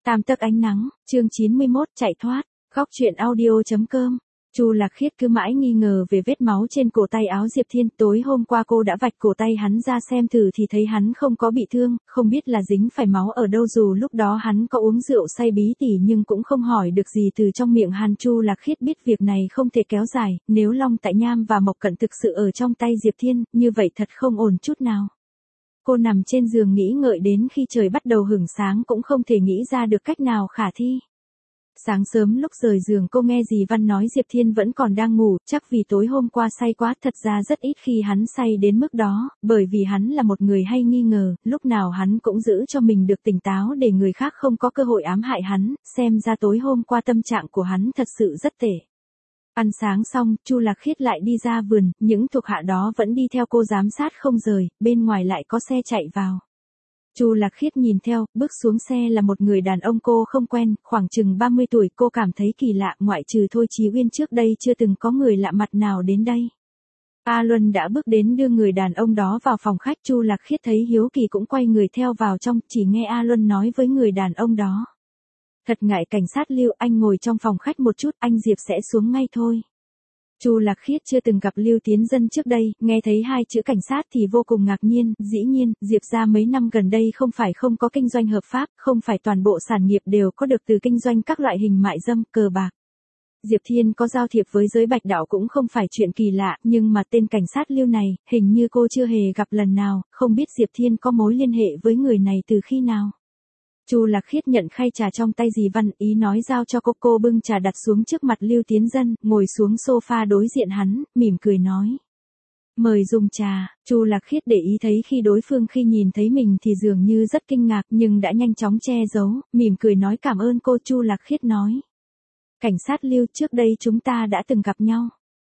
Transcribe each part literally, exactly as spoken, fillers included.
Tam tấc ánh nắng, chương chín mươi mốt, chạy thoát. Góc truyện audio chấm com. Chu Lạc Khiết cứ mãi nghi ngờ về vết máu trên cổ tay áo Diệp Thiên. Tối hôm qua cô đã vạch cổ tay hắn ra xem thử thì thấy hắn không có bị thương, không biết là dính phải máu ở đâu. Dù lúc đó hắn có uống rượu say bí tỉ nhưng cũng không hỏi được gì từ trong miệng hắn. Chu Lạc Khiết biết việc này không thể kéo dài, nếu Long Tại Nham và Mộc Cận thực sự ở trong tay Diệp Thiên, như vậy thật không ổn chút nào. Cô nằm trên giường nghĩ ngợi đến khi trời bắt đầu hửng sáng cũng không thể nghĩ ra được cách nào khả thi. Sáng sớm lúc rời giường cô nghe dì Văn nói Diệp Thiên vẫn còn đang ngủ, chắc vì tối hôm qua say quá. Thật ra rất ít khi hắn say đến mức đó, bởi vì hắn là một người hay nghi ngờ, lúc nào hắn cũng giữ cho mình được tỉnh táo để người khác không có cơ hội ám hại hắn, xem ra tối hôm qua tâm trạng của hắn thật sự rất tệ. Ăn sáng xong, Chu Lạc Khiết lại đi ra vườn, những thuộc hạ đó vẫn đi theo cô giám sát không rời, bên ngoài lại có xe chạy vào. Chu Lạc Khiết nhìn theo, bước xuống xe là một người đàn ông cô không quen, khoảng chừng ba mươi tuổi. Cô cảm thấy kỳ lạ, ngoại trừ Thôi Chí Uyên trước đây chưa từng có người lạ mặt nào đến đây. A Luân đã bước đến đưa người đàn ông đó vào phòng khách. Chu Lạc Khiết thấy hiếu kỳ cũng quay người theo vào trong, chỉ nghe A Luân nói với người đàn ông đó. Thật ngại cảnh sát Lưu, anh ngồi trong phòng khách một chút, anh Diệp sẽ xuống ngay thôi. Chu Lạc Khiết chưa từng gặp Lưu Tiến Dân trước đây, nghe thấy hai chữ cảnh sát thì vô cùng ngạc nhiên. Dĩ nhiên, Diệp ra mấy năm gần đây không phải không có kinh doanh hợp pháp, không phải toàn bộ sản nghiệp đều có được từ kinh doanh các loại hình mại dâm, cờ bạc. Diệp Thiên có giao thiệp với giới bạch đạo cũng không phải chuyện kỳ lạ, nhưng mà tên cảnh sát Lưu này, hình như cô chưa hề gặp lần nào, không biết Diệp Thiên có mối liên hệ với người này từ khi nào. Chu Lạc Khiết nhận khay trà trong tay dì Văn, ý nói giao cho cô. Cô bưng trà đặt xuống trước mặt Lưu Tiến Dân, ngồi xuống sofa đối diện hắn, mỉm cười nói. Mời dùng trà. Chu Lạc Khiết để ý thấy khi đối phương khi nhìn thấy mình thì dường như rất kinh ngạc nhưng đã nhanh chóng che giấu, mỉm cười nói cảm ơn cô. Chu Lạc Khiết nói. Cảnh sát Lưu, trước đây chúng ta đã từng gặp nhau.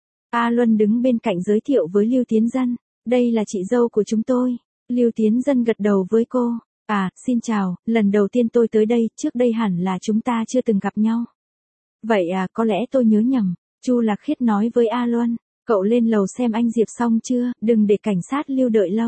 A Luân đứng bên cạnh giới thiệu với Lưu Tiến Dân. Đây là chị dâu của chúng tôi. Lưu Tiến Dân gật đầu với cô. À, xin chào, lần đầu tiên tôi tới đây, trước đây hẳn là chúng ta chưa từng gặp nhau. Vậy à, có lẽ tôi nhớ nhầm. Chu Lạc Khiết nói với A Luân, cậu lên lầu xem anh Diệp xong chưa, đừng để cảnh sát Lưu đợi lâu.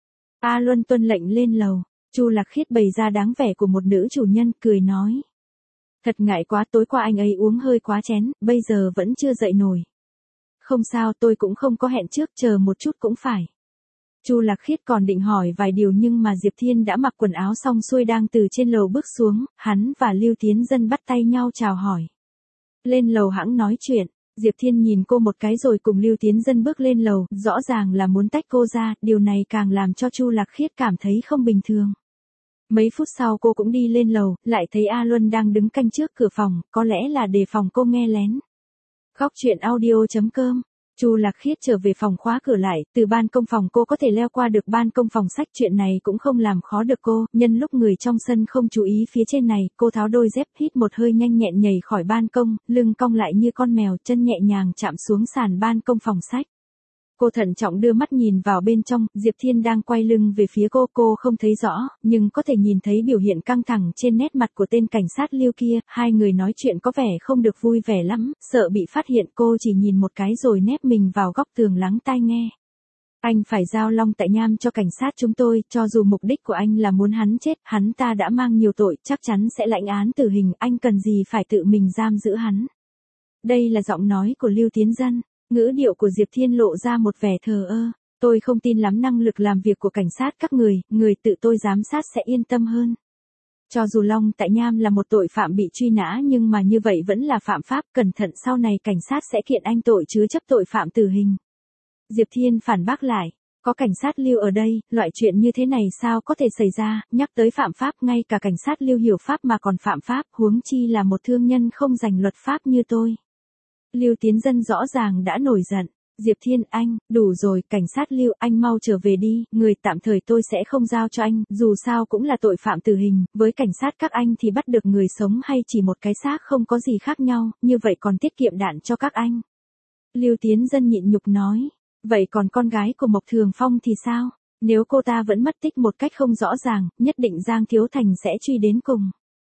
A Luân tuân lệnh lên lầu. Chu Lạc Khiết bày ra dáng vẻ của một nữ chủ nhân, cười nói. Thật ngại quá, tối qua anh ấy uống hơi quá chén, bây giờ vẫn chưa dậy nổi. Không sao, tôi cũng không có hẹn trước, chờ một chút cũng phải. Chu Lạc Khiết còn định hỏi vài điều nhưng mà Diệp Thiên đã mặc quần áo xong xuôi đang từ trên lầu bước xuống, hắn và Lưu Tiến Dân bắt tay nhau chào hỏi. Lên lầu hẵng nói chuyện, Diệp Thiên nhìn cô một cái rồi cùng Lưu Tiến Dân bước lên lầu, rõ ràng là muốn tách cô ra, điều này càng làm cho Chu Lạc Khiết cảm thấy không bình thường. Mấy phút sau cô cũng đi lên lầu, lại thấy A Luân đang đứng canh trước cửa phòng, có lẽ là đề phòng cô nghe lén. Góc truyện audio chấm com. Chu Lạc Khiết trở về phòng khóa cửa lại, từ ban công phòng cô có thể leo qua được ban công phòng sách, chuyện này cũng không làm khó được cô. Nhân lúc người trong sân không chú ý phía trên này, cô tháo đôi dép, hít một hơi nhanh nhẹn nhảy khỏi ban công, lưng cong lại như con mèo, chân nhẹ nhàng chạm xuống sàn ban công phòng sách. Cô thận trọng đưa mắt nhìn vào bên trong, Diệp Thiên đang quay lưng về phía cô, cô không thấy rõ, nhưng có thể nhìn thấy biểu hiện căng thẳng trên nét mặt của tên cảnh sát Lưu kia. Hai người nói chuyện có vẻ không được vui vẻ lắm, sợ bị phát hiện. Cô chỉ nhìn một cái rồi nép mình vào góc tường lắng tai nghe. Anh phải giao Long Tại Nham cho cảnh sát chúng tôi, cho dù mục đích của anh là muốn hắn chết, hắn ta đã mang nhiều tội, chắc chắn sẽ lãnh án tử hình, anh cần gì phải tự mình giam giữ hắn. Đây là giọng nói của Lưu Tiến Dân. Ngữ điệu của Diệp Thiên lộ ra một vẻ thờ ơ. Tôi không tin lắm năng lực làm việc của cảnh sát các người, người tự tôi giám sát sẽ yên tâm hơn. Cho dù Long Tại Nham là một tội phạm bị truy nã nhưng mà như vậy vẫn là phạm pháp, cẩn thận sau này cảnh sát sẽ kiện anh tội chứa chấp tội phạm tử hình. Diệp Thiên phản bác lại, có cảnh sát Lưu ở đây, loại chuyện như thế này sao có thể xảy ra, nhắc tới phạm pháp ngay cả cảnh sát Lưu hiểu pháp mà còn phạm pháp, huống chi là một thương nhân không rành luật pháp như tôi. Lưu Tiến Dân rõ ràng đã nổi giận. Diệp Thiên, anh, đủ rồi, cảnh sát Lưu, anh mau trở về đi, người tạm thời tôi sẽ không giao cho anh, dù sao cũng là tội phạm tử hình, với cảnh sát các anh thì bắt được người sống hay chỉ một cái xác không có gì khác nhau, như vậy còn tiết kiệm đạn cho các anh. Lưu Tiến Dân nhịn nhục nói, vậy còn con gái của Mộc Thường Phong thì sao? Nếu cô ta vẫn mất tích một cách không rõ ràng, nhất định Giang Thiếu Thành sẽ truy đến cùng.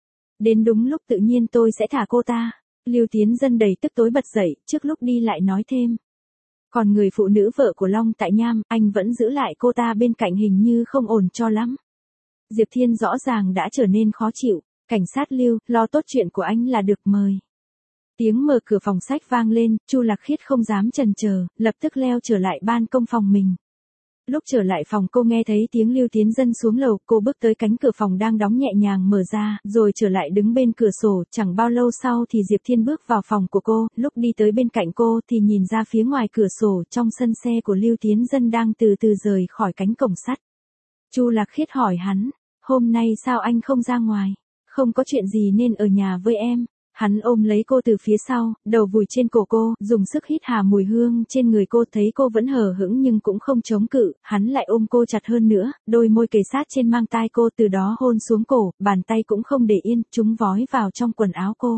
Đến đúng lúc tự nhiên tôi sẽ thả cô ta. Lưu Tiến Dân đầy tức tối bật dậy, trước lúc đi lại nói thêm. Còn người phụ nữ vợ của Long Tại Nham, anh vẫn giữ lại cô ta bên cạnh hình như không ổn cho lắm. Diệp Thiên rõ ràng đã trở nên khó chịu. Cảnh sát Lưu, lo tốt chuyện của anh là được, mời. Tiếng mở cửa phòng sách vang lên, Chu Lạc Khiết không dám chần chờ, lập tức leo trở lại ban công phòng mình. Lúc trở lại phòng cô nghe thấy tiếng Lưu Tiến Dân xuống lầu, cô bước tới cánh cửa phòng đang đóng nhẹ nhàng mở ra, rồi trở lại đứng bên cửa sổ, chẳng bao lâu sau thì Diệp Thiên bước vào phòng của cô, lúc đi tới bên cạnh cô thì nhìn ra phía ngoài cửa sổ trong sân xe của Lưu Tiến Dân đang từ từ rời khỏi cánh cổng sắt. Chu Lạc Khiết hỏi hắn, hôm nay sao anh không ra ngoài? Không có chuyện gì nên ở nhà với em. Hắn ôm lấy cô từ phía sau, đầu vùi trên cổ cô, dùng sức hít hà mùi hương trên người cô, thấy cô vẫn hờ hững nhưng cũng không chống cự, hắn lại ôm cô chặt hơn nữa, đôi môi kề sát trên mang tai cô, từ đó hôn xuống cổ, bàn tay cũng không để yên, chúng vói vào trong quần áo cô.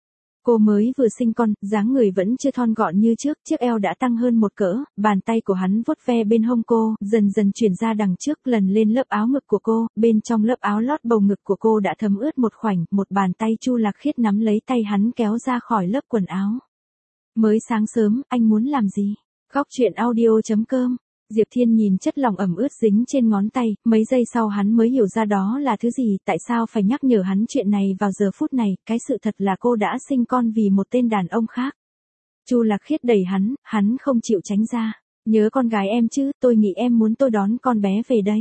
Cô mới vừa sinh con, dáng người vẫn chưa thon gọn như trước, chiếc eo đã tăng hơn một cỡ, bàn tay của hắn vuốt ve bên hông cô, dần dần chuyển ra đằng trước, lần lên lớp áo ngực của cô, bên trong lớp áo lót bầu ngực của cô đã thấm ướt một khoảnh, một bàn tay Chu Lạc Khiết nắm lấy tay hắn kéo ra khỏi lớp quần áo. Mới sáng sớm, anh muốn làm gì? Góc truyện audio chấm com. Diệp Thiên nhìn chất lỏng ẩm ướt dính trên ngón tay, mấy giây sau hắn mới hiểu ra đó là thứ gì, tại sao phải nhắc nhở hắn chuyện này vào giờ phút này, cái sự thật là cô đã sinh con vì một tên đàn ông khác. Chu Lạc Khiết đẩy hắn, hắn không chịu tránh ra. Nhớ con gái em chứ, tôi nghĩ em muốn tôi đón con bé về đây.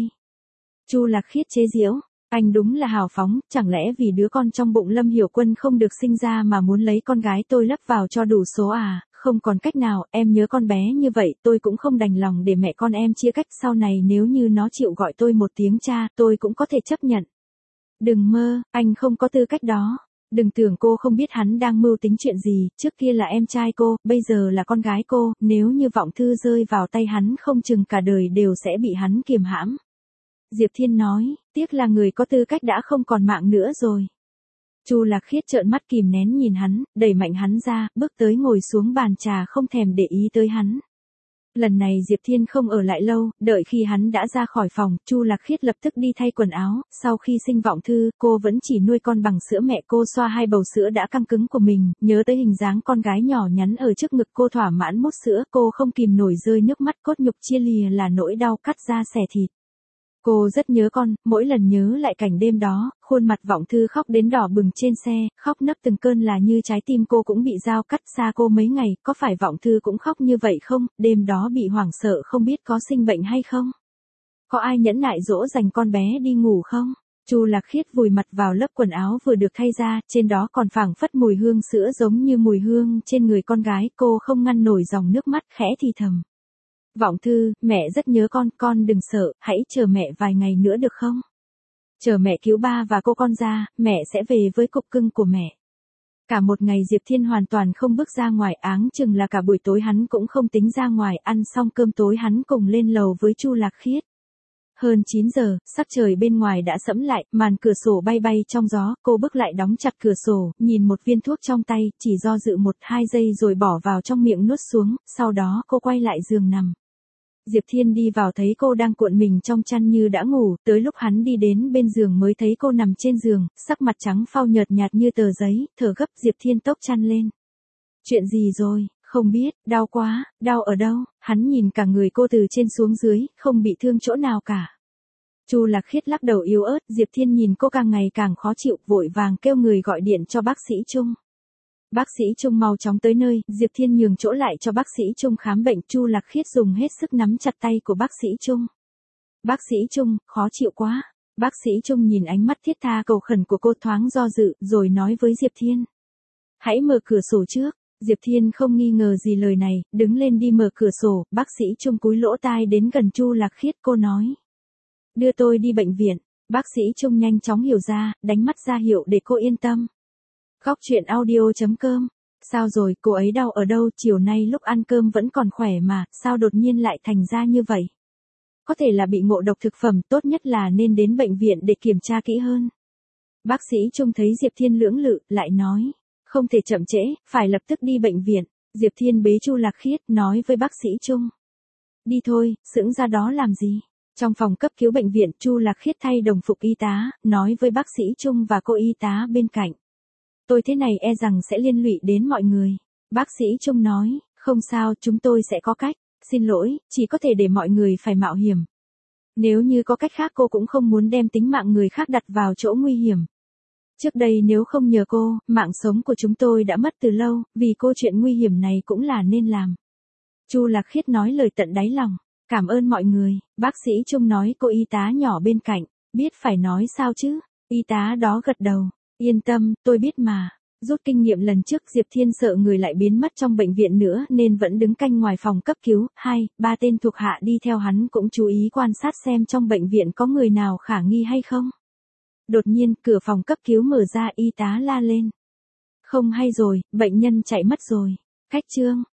Chu Lạc Khiết chế giễu, anh đúng là hào phóng, chẳng lẽ vì đứa con trong bụng Lâm Hiểu Quân không được sinh ra mà muốn lấy con gái tôi lấp vào cho đủ số à? Không còn cách nào, em nhớ con bé như vậy, tôi cũng không đành lòng để mẹ con em chia cách, sau này nếu như nó chịu gọi tôi một tiếng cha, tôi cũng có thể chấp nhận. Đừng mơ, anh không có tư cách đó. Đừng tưởng cô không biết hắn đang mưu tính chuyện gì, trước kia là em trai cô, bây giờ là con gái cô, nếu như Vọng Thư rơi vào tay hắn không chừng cả đời đều sẽ bị hắn kiềm hãm. Diệp Thiên nói, tiếc là người có tư cách đã không còn mạng nữa rồi. Chu Lạc Khiết trợn mắt kìm nén nhìn hắn, đẩy mạnh hắn ra, bước tới ngồi xuống bàn trà không thèm để ý tới hắn. Lần này Diệp Thiên không ở lại lâu, đợi khi hắn đã ra khỏi phòng, Chu Lạc Khiết lập tức đi thay quần áo, sau khi sinh Vọng Thư, cô vẫn chỉ nuôi con bằng sữa mẹ, cô xoa hai bầu sữa đã căng cứng của mình, nhớ tới hình dáng con gái nhỏ nhắn ở trước ngực cô thỏa mãn mút sữa, cô không kìm nổi rơi nước mắt, cốt nhục chia lìa là nỗi đau cắt da xẻ thịt. Cô rất nhớ con, mỗi lần nhớ lại cảnh đêm đó, khuôn mặt Vọng Thư khóc đến đỏ bừng trên xe, khóc nấc từng cơn là như trái tim cô cũng bị dao cắt, xa cô mấy ngày, có phải Vọng Thư cũng khóc như vậy không, đêm đó bị hoảng sợ không biết có sinh bệnh hay không? Có ai nhẫn nại dỗ dành con bé đi ngủ không? Chu Lạc Khiết vùi mặt vào lớp quần áo vừa được thay ra, trên đó còn phảng phất mùi hương sữa giống như mùi hương trên người con gái, cô không ngăn nổi dòng nước mắt, khẽ thì thầm. Vọng Thư, mẹ rất nhớ con, con đừng sợ, hãy chờ mẹ vài ngày nữa được không? Chờ mẹ cứu ba và cô con ra, mẹ sẽ về với cục cưng của mẹ. Cả một ngày Diệp Thiên hoàn toàn không bước ra ngoài, áng chừng là cả buổi tối hắn cũng không tính ra ngoài, ăn xong cơm tối hắn cùng lên lầu với Chu Lạc Khiết. Hơn chín giờ, sắc trời bên ngoài đã sẫm lại, màn cửa sổ bay bay trong gió, cô bước lại đóng chặt cửa sổ, nhìn một viên thuốc trong tay, chỉ do dự một hai giây rồi bỏ vào trong miệng nuốt xuống, sau đó cô quay lại giường nằm. Diệp Thiên đi vào thấy cô đang cuộn mình trong chăn như đã ngủ, tới lúc hắn đi đến bên giường mới thấy cô nằm trên giường, sắc mặt trắng phau nhợt nhạt như tờ giấy, thở gấp. Diệp Thiên tốc chăn lên. Chuyện gì rồi, không biết, đau quá, đau ở đâu? Hắn nhìn cả người cô từ trên xuống dưới, không bị thương chỗ nào cả. Chu Lạc Khiết lắc đầu yếu ớt, Diệp Thiên nhìn cô càng ngày càng khó chịu, vội vàng kêu người gọi điện cho bác sĩ Trung. Bác sĩ Trung mau chóng tới nơi, Diệp Thiên nhường chỗ lại cho bác sĩ Trung khám bệnh, Chu Lạc Khiết dùng hết sức nắm chặt tay của bác sĩ Trung. Bác sĩ Trung, khó chịu quá. Bác sĩ Trung nhìn ánh mắt thiết tha cầu khẩn của cô thoáng do dự, rồi nói với Diệp Thiên. Hãy mở cửa sổ trước. Diệp Thiên không nghi ngờ gì lời này, đứng lên đi mở cửa sổ, bác sĩ Trung cúi lỗ tai đến gần Chu Lạc Khiết, cô nói. Đưa tôi đi bệnh viện. Bác sĩ Trung nhanh chóng hiểu ra, đánh mắt ra hiệu để cô yên tâm. Góc truyện audio chấm com. Sao rồi, cô ấy đau ở đâu, chiều nay lúc ăn cơm vẫn còn khỏe mà, sao đột nhiên lại thành ra như vậy? Có thể là bị ngộ độc thực phẩm, tốt nhất là nên đến bệnh viện để kiểm tra kỹ hơn. Bác sĩ Trung thấy Diệp Thiên lưỡng lự, lại nói. Không thể chậm trễ, phải lập tức đi bệnh viện. Diệp Thiên bế Chu Lạc Khiết, nói với bác sĩ Trung. Đi thôi, sững ra đó làm gì? Trong phòng cấp cứu bệnh viện, Chu Lạc Khiết thay đồng phục y tá, nói với bác sĩ Trung và cô y tá bên cạnh. Tôi thế này e rằng sẽ liên lụy đến mọi người. Bác sĩ Trung nói, không sao, chúng tôi sẽ có cách. Xin lỗi, chỉ có thể để mọi người phải mạo hiểm. Nếu như có cách khác cô cũng không muốn đem tính mạng người khác đặt vào chỗ nguy hiểm. Trước đây nếu không nhờ cô, mạng sống của chúng tôi đã mất từ lâu, vì cô chuyện nguy hiểm này cũng là nên làm. Chu Lạc Khiết nói lời tận đáy lòng. Cảm ơn mọi người, bác sĩ Trung nói cô y tá nhỏ bên cạnh, biết phải nói sao chứ, y tá đó gật đầu, yên tâm, tôi biết mà. Rút kinh nghiệm lần trước Diệp Thiên sợ người lại biến mất trong bệnh viện nữa nên vẫn đứng canh ngoài phòng cấp cứu, hai, ba tên thuộc hạ đi theo hắn cũng chú ý quan sát xem trong bệnh viện có người nào khả nghi hay không. Đột nhiên, cửa phòng cấp cứu mở ra y tá la lên. Không hay rồi, bệnh nhân chạy mất rồi. Khách Trương,